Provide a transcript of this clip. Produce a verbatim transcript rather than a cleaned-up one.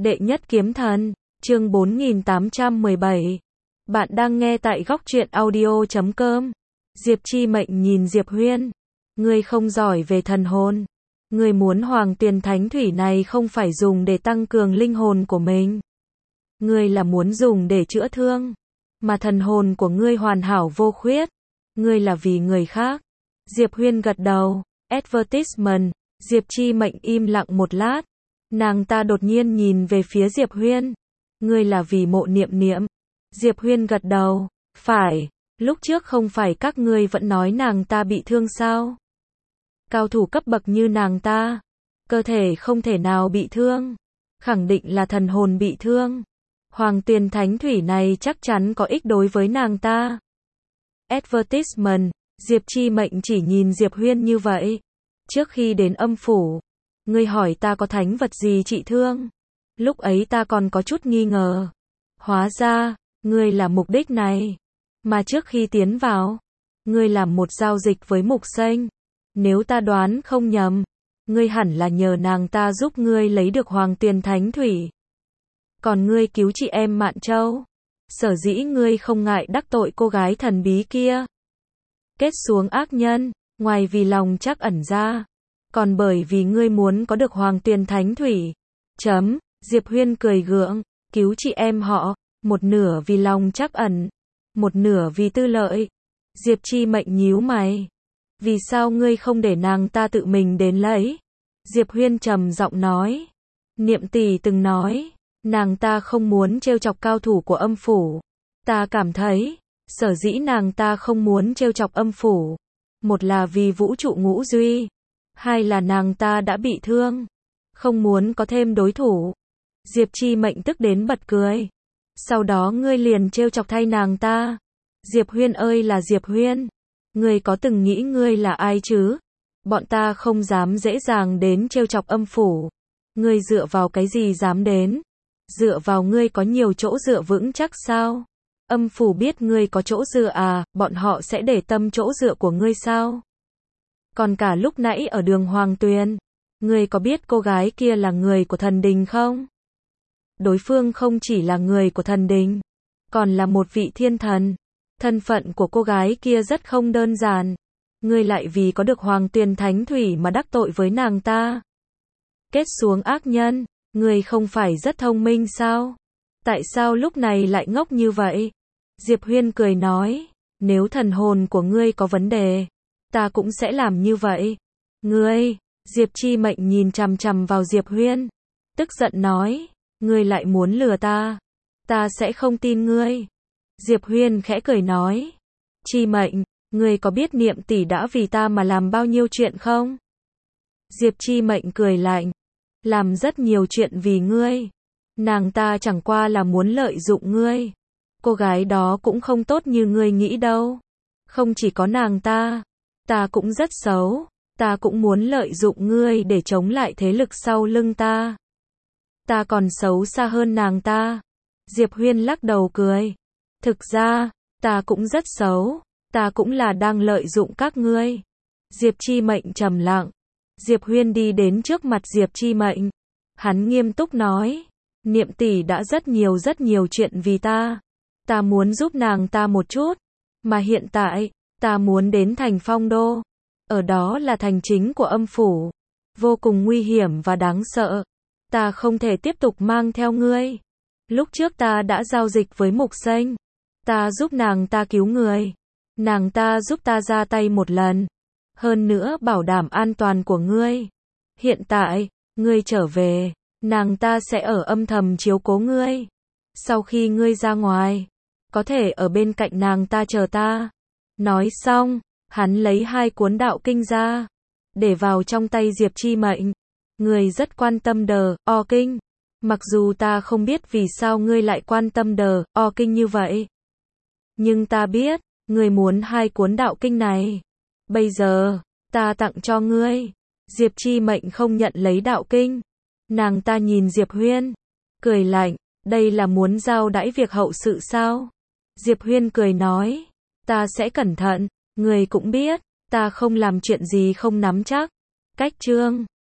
Đệ nhất kiếm thần, chương bốn nghìn tám trăm mười bảy. Bạn đang nghe tại góc truyện audio chấm com. Diệp Chi Mệnh nhìn Diệp Huyên. Ngươi không giỏi về thần hồn. Ngươi muốn Hoàng Tuyền Thánh Thủy này không phải dùng để tăng cường linh hồn của mình. Ngươi là muốn dùng để chữa thương. Mà thần hồn của ngươi hoàn hảo vô khuyết. Ngươi là vì người khác. Diệp Huyên gật đầu. Advertisement. Diệp Chi Mệnh im lặng một lát. Nàng ta đột nhiên nhìn về phía Diệp Huyên. Ngươi là vì Mộ Niệm Niệm. Diệp Huyên gật đầu. Phải, lúc trước không phải các ngươi vẫn nói nàng ta bị thương sao? Cao thủ cấp bậc như nàng ta, cơ thể không thể nào bị thương. Khẳng định là thần hồn bị thương. Hoàng Tuyền Thánh Thủy này chắc chắn có ích đối với nàng ta. Advertisement. Diệp Chi Mệnh chỉ nhìn Diệp Huyên như vậy. Trước khi đến âm phủ, ngươi hỏi ta có thánh vật gì trị thương. Lúc ấy ta còn có chút nghi ngờ. Hóa ra, ngươi là mục đích này. Mà trước khi tiến vào, ngươi làm một giao dịch với Mục Xanh. Nếu ta đoán không nhầm, ngươi hẳn là nhờ nàng ta giúp ngươi lấy được Hoàng Tuyền Thánh Thủy. Còn ngươi cứu chị em Mạn Châu. Sở dĩ ngươi không ngại đắc tội cô gái thần bí kia. Kết xuống ác nhân, ngoài vì lòng trắc ẩn ra, còn bởi vì ngươi muốn có được Hoàng Tuyền Thánh Thủy. Chấm, Diệp Huyên cười gượng, cứu chị em họ, một nửa vì lòng trắc ẩn, một nửa vì tư lợi. Diệp Chi Mệnh nhíu mày. Vì sao ngươi không để nàng ta tự mình đến lấy? Diệp Huyên trầm giọng nói. Niệm tỷ từng nói, nàng ta không muốn trêu chọc cao thủ của âm phủ. Ta cảm thấy, sở dĩ nàng ta không muốn trêu chọc âm phủ. Một là vì vũ trụ ngũ duy. Hai là nàng ta đã bị thương. Không muốn có thêm đối thủ. Diệp Chi Mệnh tức đến bật cười. Sau đó ngươi liền trêu chọc thay nàng ta. Diệp Huyên ơi là Diệp Huyên. Ngươi có từng nghĩ ngươi là ai chứ? Bọn ta không dám dễ dàng đến trêu chọc âm phủ. Ngươi dựa vào cái gì dám đến? Dựa vào ngươi có nhiều chỗ dựa vững chắc sao? Âm phủ biết ngươi có chỗ dựa à, bọn họ sẽ để tâm chỗ dựa của ngươi sao? Còn cả lúc nãy ở đường Hoàng Tuyền, ngươi có biết cô gái kia là người của thần đình không? Đối phương không chỉ là người của thần đình, còn là một vị thiên thần. Thân phận của cô gái kia rất không đơn giản. Ngươi lại vì có được Hoàng Tuyền Thánh Thủy mà đắc tội với nàng ta. Kết xuống ác nhân, ngươi không phải rất thông minh sao? Tại sao lúc này lại ngốc như vậy? Diệp Huyên cười nói, nếu thần hồn của ngươi có vấn đề, ta cũng sẽ làm như vậy. Ngươi, Diệp Chi Mệnh nhìn chằm chằm vào Diệp Huyên, tức giận nói, ngươi lại muốn lừa ta, ta sẽ không tin ngươi. Diệp Huyên khẽ cười nói, Chi Mệnh, ngươi có biết Niệm tỷ đã vì ta mà làm bao nhiêu chuyện không? Diệp Chi Mệnh cười lạnh, làm rất nhiều chuyện vì ngươi. Nàng ta chẳng qua là muốn lợi dụng ngươi. Cô gái đó cũng không tốt như ngươi nghĩ đâu. Không chỉ có nàng ta, ta cũng rất xấu. Ta cũng muốn lợi dụng ngươi để chống lại thế lực sau lưng ta. Ta còn xấu xa hơn nàng ta. Diệp Huyên lắc đầu cười. Thực ra, ta cũng rất xấu. Ta cũng là đang lợi dụng các ngươi. Diệp Chi Mệnh trầm lặng. Diệp Huyên đi đến trước mặt Diệp Chi Mệnh. Hắn nghiêm túc nói. Niệm tỷ đã rất nhiều rất nhiều chuyện vì ta. Ta muốn giúp nàng ta một chút. Mà hiện tại, ta muốn đến thành Phong Đô. Ở đó là thành chính của âm phủ. Vô cùng nguy hiểm và đáng sợ. Ta không thể tiếp tục mang theo ngươi. Lúc trước ta đã giao dịch với Mục Xanh. Ta giúp nàng ta cứu người. Nàng ta giúp ta ra tay một lần. Hơn nữa bảo đảm an toàn của ngươi. Hiện tại, ngươi trở về, nàng ta sẽ ở âm thầm chiếu cố ngươi. Sau khi ngươi ra ngoài, có thể ở bên cạnh nàng ta chờ ta. Nói xong, hắn lấy hai cuốn đạo kinh ra, để vào trong tay Diệp Chi Mệnh. Ngươi rất quan tâm đờ, o kinh. Mặc dù ta không biết vì sao ngươi lại quan tâm đờ, o kinh như vậy. Nhưng ta biết, ngươi muốn hai cuốn đạo kinh này. Bây giờ, ta tặng cho ngươi. Diệp Chi Mệnh không nhận lấy đạo kinh. Nàng ta nhìn Diệp Huyên, cười lạnh, đây là muốn giao đãi việc hậu sự sao? Diệp Huyên cười nói, ta sẽ cẩn thận, ngươi cũng biết, ta không làm chuyện gì không nắm chắc. Cách chương